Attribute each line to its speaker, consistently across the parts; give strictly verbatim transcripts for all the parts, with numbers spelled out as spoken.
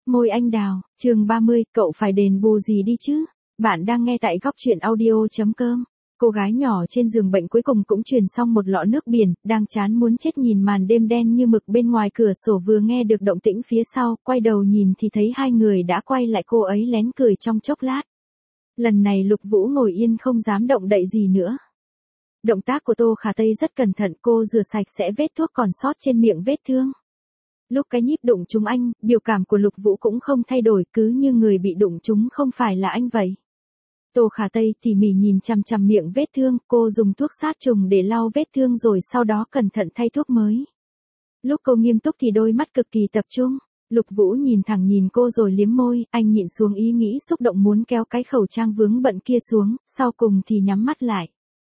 Speaker 1: môi anh đào, chương ba mươi, cậu phải đền bù gì đi chứ? Bạn đang nghe tại góc truyện audio.com. Cô gái nhỏ trên giường bệnh cuối cùng cũng truyền xong một lọ nước biển, đang chán muốn chết nhìn màn đêm đen như mực bên ngoài cửa sổ vừa nghe được động tĩnh phía sau, quay đầu nhìn thì thấy hai người đã quay lại cô ấy lén cười trong chốc lát. Lần này Lục Vũ ngồi yên không dám động đậy gì nữa. Động tác của Tô Khả Tây rất cẩn thận, cô rửa sạch sẽ vết thuốc còn sót trên miệng vết thương. Lúc cái nhíp đụng trúng anh, biểu cảm của Lục Vũ cũng không thay đổi, cứ như người bị đụng trúng không phải là anh vậy. Tô Khả Tây tỉ mỉ nhìn chằm chằm miệng vết thương, cô dùng thuốc sát trùng để lau vết thương rồi sau đó cẩn thận thay thuốc mới. Lúc cô nghiêm túc thì đôi mắt cực kỳ tập trung. Lục Vũ nhìn thẳng nhìn cô rồi liếm môi, anh nhịn xuống ý nghĩ xúc động muốn kéo cái khẩu trang vướng bận kia xuống, sau cùng thì nhắm mắt lại.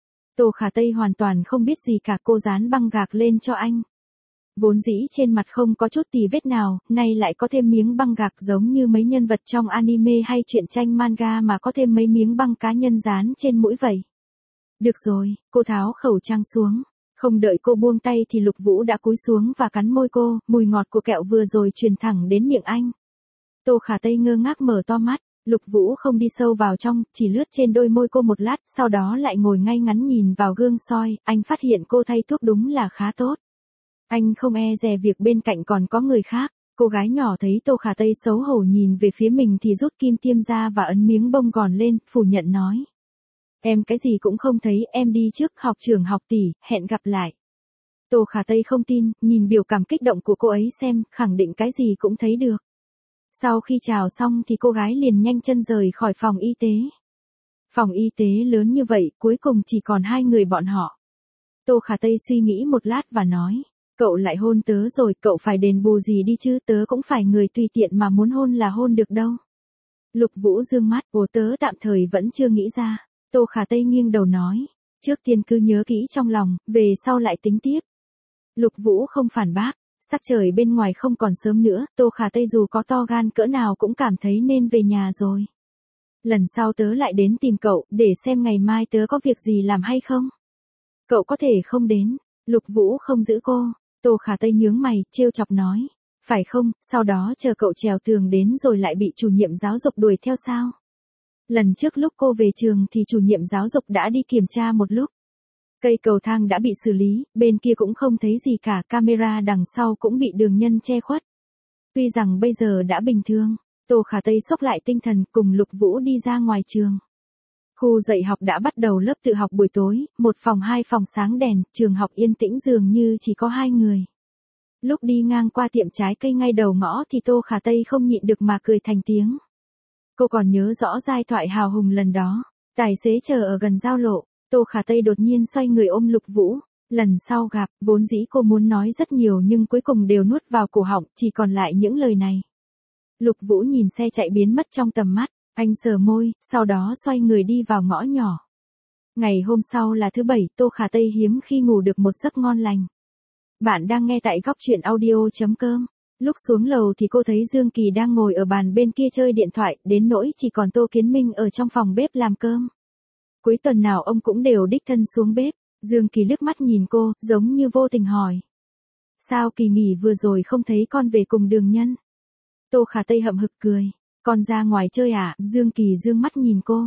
Speaker 1: Tô Khả Tây hoàn toàn không biết gì cả, cô dán băng gạc lên cho anh. Vốn dĩ trên mặt không có chút tì vết nào, nay lại có thêm miếng băng gạc giống như mấy nhân vật trong anime hay truyện tranh manga mà có thêm mấy miếng băng cá nhân dán trên mũi vậy. Được rồi, cô tháo khẩu trang xuống. Không đợi cô buông tay thì Lục Vũ đã cúi xuống và cắn môi cô, mùi ngọt của kẹo vừa rồi truyền thẳng đến miệng anh. Tô Khả Tây ngơ ngác mở to mắt, Lục Vũ không đi sâu vào trong, chỉ lướt trên đôi môi cô một lát, sau đó lại ngồi ngay ngắn nhìn vào gương soi, anh phát hiện cô thay thuốc đúng là khá tốt. Anh không e dè việc bên cạnh còn có người khác, cô gái nhỏ thấy Tô Khả Tây xấu hổ nhìn về phía mình thì rút kim tiêm ra và ấn miếng bông gòn lên, phủ nhận nói. Em cái gì cũng không thấy, em đi trước, học trưởng học tỷ, hẹn gặp lại. Tô Khả Tây không tin, nhìn biểu cảm kích động của cô ấy xem, khẳng định cái gì cũng thấy được. Sau khi chào xong thì cô gái liền nhanh chân rời khỏi phòng y tế. Phòng y tế lớn như vậy, cuối cùng chỉ còn hai người bọn họ. Tô Khả Tây suy nghĩ một lát và nói, cậu lại hôn tớ rồi, cậu phải đền bù gì đi chứ, tớ cũng phải người tùy tiện mà muốn hôn là hôn được đâu. Lục Vũ dương mắt, ồ tớ tạm thời vẫn chưa nghĩ ra. Tô Khả Tây nghiêng đầu nói, trước tiên cứ nhớ kỹ trong lòng, về sau lại tính tiếp. Lục Vũ không phản bác, sắc trời bên ngoài không còn sớm nữa, Tô Khả Tây dù có to gan cỡ nào cũng cảm thấy nên về nhà rồi. Lần sau tớ lại đến tìm cậu, để xem ngày mai tớ có việc gì làm hay không. Cậu có thể không đến, Lục Vũ không giữ cô, Tô Khả Tây nhướng mày, trêu chọc nói, phải không, sau đó chờ cậu trèo tường đến rồi lại bị chủ nhiệm giáo dục đuổi theo sao? Lần trước lúc cô về trường thì chủ nhiệm giáo dục đã đi kiểm tra một lúc. Cây cầu thang đã bị xử lý, bên kia cũng không thấy gì cả, camera đằng sau cũng bị đường nhân che khuất. Tuy rằng bây giờ đã bình thường, Tô Khả Tây xốc lại tinh thần cùng Lục Vũ đi ra ngoài trường. Khu dạy học đã bắt đầu lớp tự học buổi tối, một phòng hai phòng sáng đèn, trường học yên tĩnh dường như chỉ có hai người. Lúc đi ngang qua tiệm trái cây ngay đầu ngõ thì Tô Khả Tây không nhịn được mà cười thành tiếng. Cô còn nhớ rõ giai thoại hào hùng lần đó, tài xế chờ ở gần giao lộ, Tô Khả Tây đột nhiên xoay người ôm Lục Vũ, lần sau gặp, vốn dĩ cô muốn nói rất nhiều nhưng cuối cùng đều nuốt vào cổ họng, chỉ còn lại những lời này. Lục Vũ nhìn xe chạy biến mất trong tầm mắt, anh sờ môi, sau đó xoay người đi vào ngõ nhỏ. Ngày hôm sau là thứ bảy, Tô Khả Tây hiếm khi ngủ được một giấc ngon lành. Bạn đang nghe tại góc truyện audio.com. Lúc xuống lầu thì cô thấy Dương Kỳ đang ngồi ở bàn bên kia chơi điện thoại, đến nỗi chỉ còn Tô Kiến Minh ở trong phòng bếp làm cơm. Cuối tuần nào ông cũng đều đích thân xuống bếp, Dương Kỳ liếc mắt nhìn cô, giống như vô tình hỏi. Sao kỳ nghỉ vừa rồi không thấy con về cùng Đường Nhân? Tô Khả Tây hậm hực cười, con ra ngoài chơi à? Dương Kỳ dương mắt nhìn cô.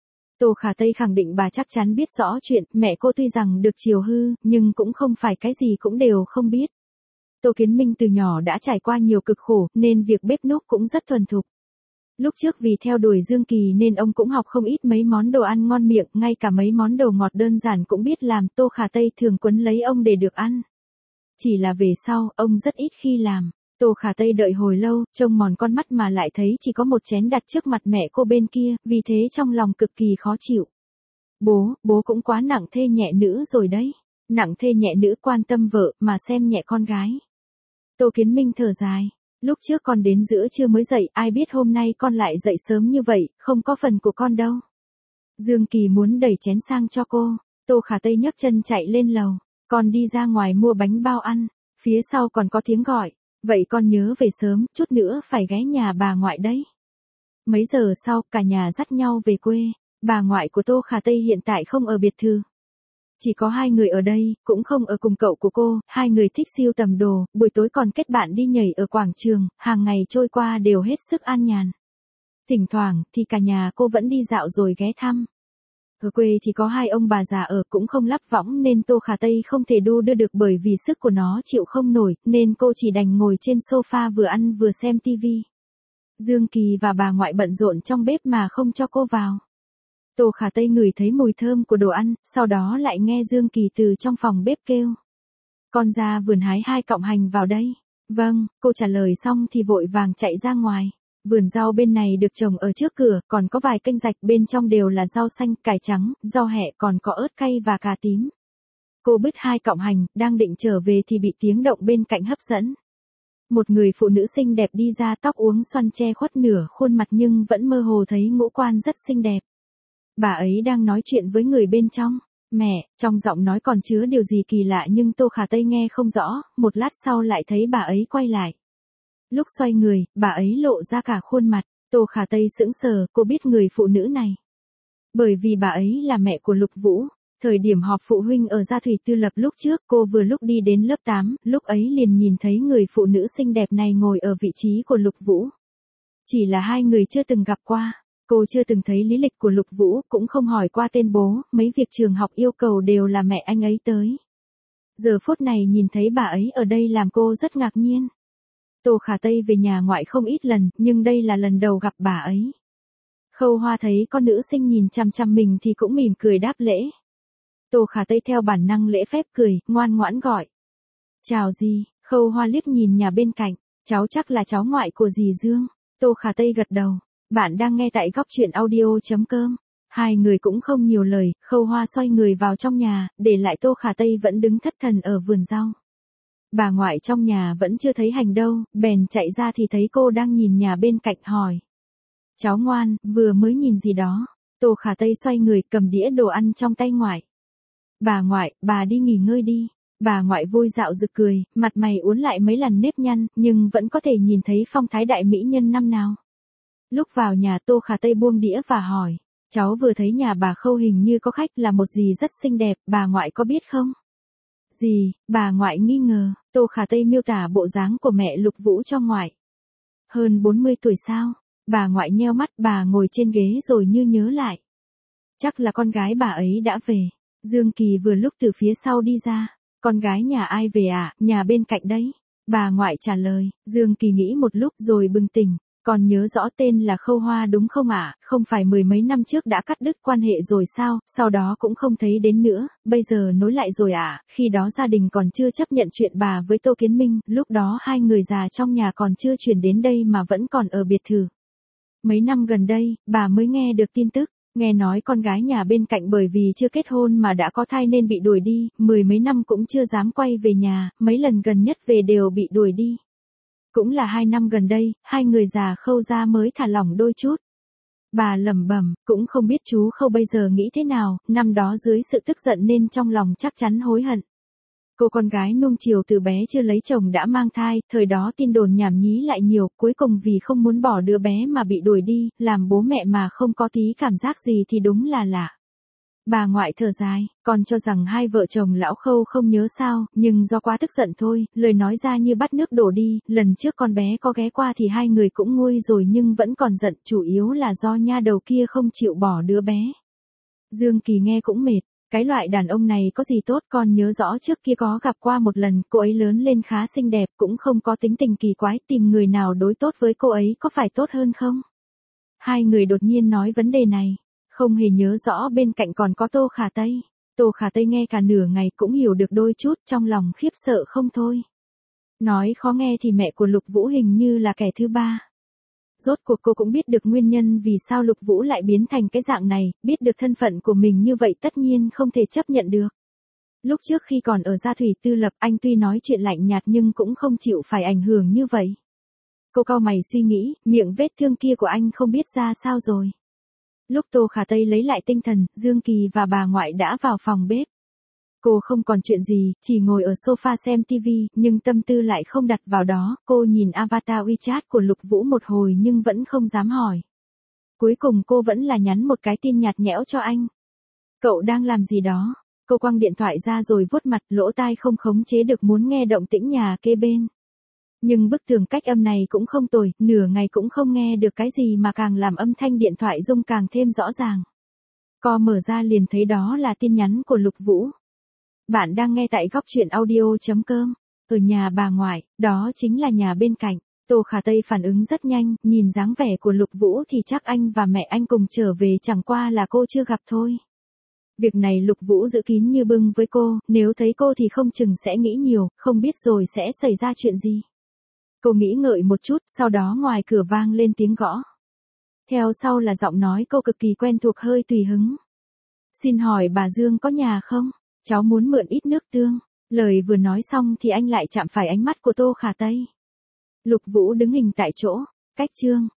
Speaker 1: Tô Khả Tây khẳng định bà chắc chắn biết rõ chuyện, mẹ cô tuy rằng được chiều hư, nhưng cũng không phải cái gì cũng đều không biết. Tô Kiến Minh từ nhỏ đã trải qua nhiều cực khổ, nên việc bếp núc cũng rất thuần thục. Lúc trước vì theo đuổi Dương Kỳ nên ông cũng học không ít mấy món đồ ăn ngon miệng, ngay cả mấy món đồ ngọt đơn giản cũng biết làm, Tô Khả Tây thường quấn lấy ông để được ăn. Chỉ là về sau, ông rất ít khi làm. Tô Khả Tây đợi hồi lâu, trông mòn con mắt mà lại thấy chỉ có một chén đặt trước mặt mẹ cô bên kia, vì thế trong lòng cực kỳ khó chịu. Bố, bố cũng quá nặng thê nhẹ nữ rồi đấy. Nặng thê nhẹ nữ quan tâm vợ, mà xem nhẹ con gái. Tô Kiến Minh thở dài. Lúc trước con đến giữa trưa mới dậy, ai biết hôm nay con lại dậy sớm như vậy, không có phần của con đâu. Dương Kỳ muốn đẩy chén sang cho cô. Tô Khả Tây nhấc chân chạy lên lầu. Con đi ra ngoài mua bánh bao ăn. Phía sau còn có tiếng gọi. Vậy con nhớ về sớm, chút nữa phải ghé nhà bà ngoại đấy. Mấy giờ sau, cả nhà dắt nhau về quê. Bà ngoại của Tô Khả Tây hiện tại không ở biệt thự. Chỉ có hai người ở đây, cũng không ở cùng cậu của cô, hai người thích sưu tầm đồ, buổi tối còn kết bạn đi nhảy ở quảng trường, hàng ngày trôi qua đều hết sức an nhàn. Thỉnh thoảng, thì cả nhà cô vẫn đi dạo rồi ghé thăm. Ở quê chỉ có hai ông bà già ở cũng không lắp võng nên Tô Khả Tây không thể đu đưa được bởi vì sức của nó chịu không nổi, nên cô chỉ đành ngồi trên sofa vừa ăn vừa xem tivi. Dương Kỳ và bà ngoại bận rộn trong bếp mà không cho cô vào. Tô Khả Tây ngửi thấy mùi thơm của đồ ăn, sau đó lại nghe Dương Kỳ từ trong phòng bếp kêu. Con ra vườn hái hai cọng hành vào đây. Vâng, cô trả lời xong thì vội vàng chạy ra ngoài. Vườn rau bên này được trồng ở trước cửa, còn có vài kênh rạch bên trong đều là rau xanh, cải trắng, rau hẹ còn có ớt cay và cà tím. Cô bứt hai cọng hành, đang định trở về thì bị tiếng động bên cạnh hấp dẫn. Một người phụ nữ xinh đẹp đi ra, tóc uốn xoăn che khuất nửa khuôn mặt nhưng vẫn mơ hồ thấy ngũ quan rất xinh đẹp. Bà ấy đang nói chuyện với người bên trong. Mẹ, trong giọng nói còn chứa điều gì kỳ lạ nhưng Tô Khả Tây nghe không rõ, một lát sau lại thấy bà ấy quay lại. Lúc xoay người, bà ấy lộ ra cả khuôn mặt, Tô Khả Tây sững sờ, cô biết người phụ nữ này. Bởi vì bà ấy là mẹ của Lục Vũ. Thời điểm họp phụ huynh ở Gia Thủy Tư Lập lúc trước, cô vừa lúc đi đến lớp tám, lúc ấy liền nhìn thấy người phụ nữ xinh đẹp này ngồi ở vị trí của Lục Vũ. Chỉ là hai người chưa từng gặp qua. Cô chưa từng thấy lý lịch của Lục Vũ, cũng không hỏi qua tên bố, mấy việc trường học yêu cầu đều là mẹ anh ấy tới. Giờ phút này nhìn thấy bà ấy ở đây làm cô rất ngạc nhiên. Tô Khả Tây về nhà ngoại không ít lần, nhưng đây là lần đầu gặp bà ấy. Khâu Hoa thấy con nữ sinh nhìn chăm chăm mình thì cũng mỉm cười đáp lễ. Tô Khả Tây theo bản năng lễ phép cười, ngoan ngoãn gọi. Chào dì, Khâu Hoa liếc nhìn nhà bên cạnh, cháu chắc là cháu ngoại của dì Dương. Tô Khả Tây gật đầu. Bạn đang nghe tại góc truyện audio chấm com. Hai người cũng không nhiều lời, Khâu Hoa xoay người vào trong nhà, để lại Tô Khả Tây vẫn đứng thất thần ở vườn rau. Bà ngoại trong nhà vẫn chưa thấy hành đâu, bèn chạy ra thì thấy cô đang nhìn nhà bên cạnh hỏi. Cháu ngoan, vừa mới nhìn gì đó? Tô Khả Tây xoay người cầm đĩa đồ ăn trong tay ngoại. Bà ngoại, bà đi nghỉ ngơi đi. Bà ngoại vui dạo rực cười, mặt mày uốn lại mấy lần nếp nhăn, nhưng vẫn có thể nhìn thấy phong thái đại mỹ nhân năm nào. Lúc vào nhà Tô Khả Tây buông đĩa và hỏi, cháu vừa thấy nhà bà Khâu hình như có khách là một dì rất xinh đẹp, bà ngoại có biết không? Dì, bà ngoại nghi ngờ, Tô Khả Tây miêu tả bộ dáng của mẹ Lục Vũ cho ngoại. Hơn bốn mươi tuổi sao? Bà ngoại nheo mắt, bà ngồi trên ghế rồi như nhớ lại. Chắc là con gái bà ấy đã về. Dương Kỳ vừa lúc từ phía sau đi ra. Con gái nhà ai về à, nhà bên cạnh đấy. Bà ngoại trả lời, Dương Kỳ nghĩ một lúc rồi bừng tỉnh. Còn nhớ rõ tên là Khâu Hoa đúng không ạ? À? Không phải mười mấy năm trước đã cắt đứt quan hệ rồi sao? Sau đó cũng không thấy đến nữa, bây giờ nối lại rồi ạ. À? Khi đó gia đình còn chưa chấp nhận chuyện bà với Tô Kiến Minh, lúc đó hai người già trong nhà còn chưa chuyển đến đây mà vẫn còn ở biệt thự. Mấy năm gần đây, bà mới nghe được tin tức, nghe nói con gái nhà bên cạnh bởi vì chưa kết hôn mà đã có thai nên bị đuổi đi, mười mấy năm cũng chưa dám quay về nhà, mấy lần gần nhất về đều bị đuổi đi. Cũng là hai năm gần đây, hai người già Khâu gia mới thả lỏng đôi chút. Bà lẩm bẩm, cũng không biết chú Khâu bây giờ nghĩ thế nào, năm đó dưới sự tức giận nên trong lòng chắc chắn hối hận. Cô con gái nuông chiều từ bé chưa lấy chồng đã mang thai, thời đó tin đồn nhảm nhí lại nhiều, cuối cùng vì không muốn bỏ đứa bé mà bị đuổi đi, làm bố mẹ mà không có tí cảm giác gì thì đúng là lạ. Bà ngoại thở dài, còn cho rằng hai vợ chồng lão Khâu không nhớ sao, nhưng do quá tức giận thôi, lời nói ra như bắt nước đổ đi, lần trước con bé có ghé qua thì hai người cũng nguôi rồi nhưng vẫn còn giận, chủ yếu là do nha đầu kia không chịu bỏ đứa bé. Dương Kỳ nghe cũng mệt, cái loại đàn ông này có gì tốt, con nhớ rõ trước kia có gặp qua một lần, cô ấy lớn lên khá xinh đẹp, cũng không có tính tình kỳ quái, tìm người nào đối tốt với cô ấy có phải tốt hơn không? Hai người đột nhiên nói vấn đề này. Không hề nhớ rõ bên cạnh còn có Tô Khả Tây. Tô Khả Tây nghe cả nửa ngày cũng hiểu được đôi chút, trong lòng khiếp sợ không thôi. Nói khó nghe thì mẹ của Lục Vũ hình như là kẻ thứ ba. Rốt cuộc cô cũng biết được nguyên nhân vì sao Lục Vũ lại biến thành cái dạng này, biết được thân phận của mình như vậy tất nhiên không thể chấp nhận được. Lúc trước khi còn ở Gia Thủy Tư Lập, anh tuy nói chuyện lạnh nhạt nhưng cũng không chịu phải ảnh hưởng như vậy. Cô cau mày suy nghĩ, miệng vết thương kia của anh không biết ra sao rồi. Lúc Tô Khả Tây lấy lại tinh thần, Dương Kỳ và bà ngoại đã vào phòng bếp. Cô không còn chuyện gì, chỉ ngồi ở sofa xem tivi, nhưng tâm tư lại không đặt vào đó, cô nhìn avatar WeChat của Lục Vũ một hồi nhưng vẫn không dám hỏi. Cuối cùng cô vẫn là nhắn một cái tin nhạt nhẽo cho anh. Cậu đang làm gì đó? Cô quăng điện thoại ra rồi vuốt mặt, lỗ tai không khống chế được muốn nghe động tĩnh nhà kế bên. Nhưng bức tường cách âm này cũng không tồi, nửa ngày cũng không nghe được cái gì mà càng làm âm thanh điện thoại rung càng thêm rõ ràng. Co mở ra liền thấy đó là tin nhắn của Lục Vũ. Bạn đang nghe tại góc truyện audio chấm com. Ở nhà bà ngoại, đó chính là nhà bên cạnh. Tô Khả Tây phản ứng rất nhanh, nhìn dáng vẻ của Lục Vũ thì chắc anh và mẹ anh cùng trở về, chẳng qua là cô chưa gặp thôi. Việc này Lục Vũ giữ kín như bưng với cô, nếu thấy cô thì không chừng sẽ nghĩ nhiều, không biết rồi sẽ xảy ra chuyện gì. Cô nghĩ ngợi một chút, sau đó ngoài cửa vang lên tiếng gõ. Theo sau là giọng nói cô cực kỳ quen thuộc hơi tùy hứng. Xin hỏi bà Dương có nhà không? Cháu muốn mượn ít nước tương. Lời vừa nói xong thì anh lại chạm phải ánh mắt của Tô Khả Tây. Lục Vũ đứng hình tại chỗ. Cách chương.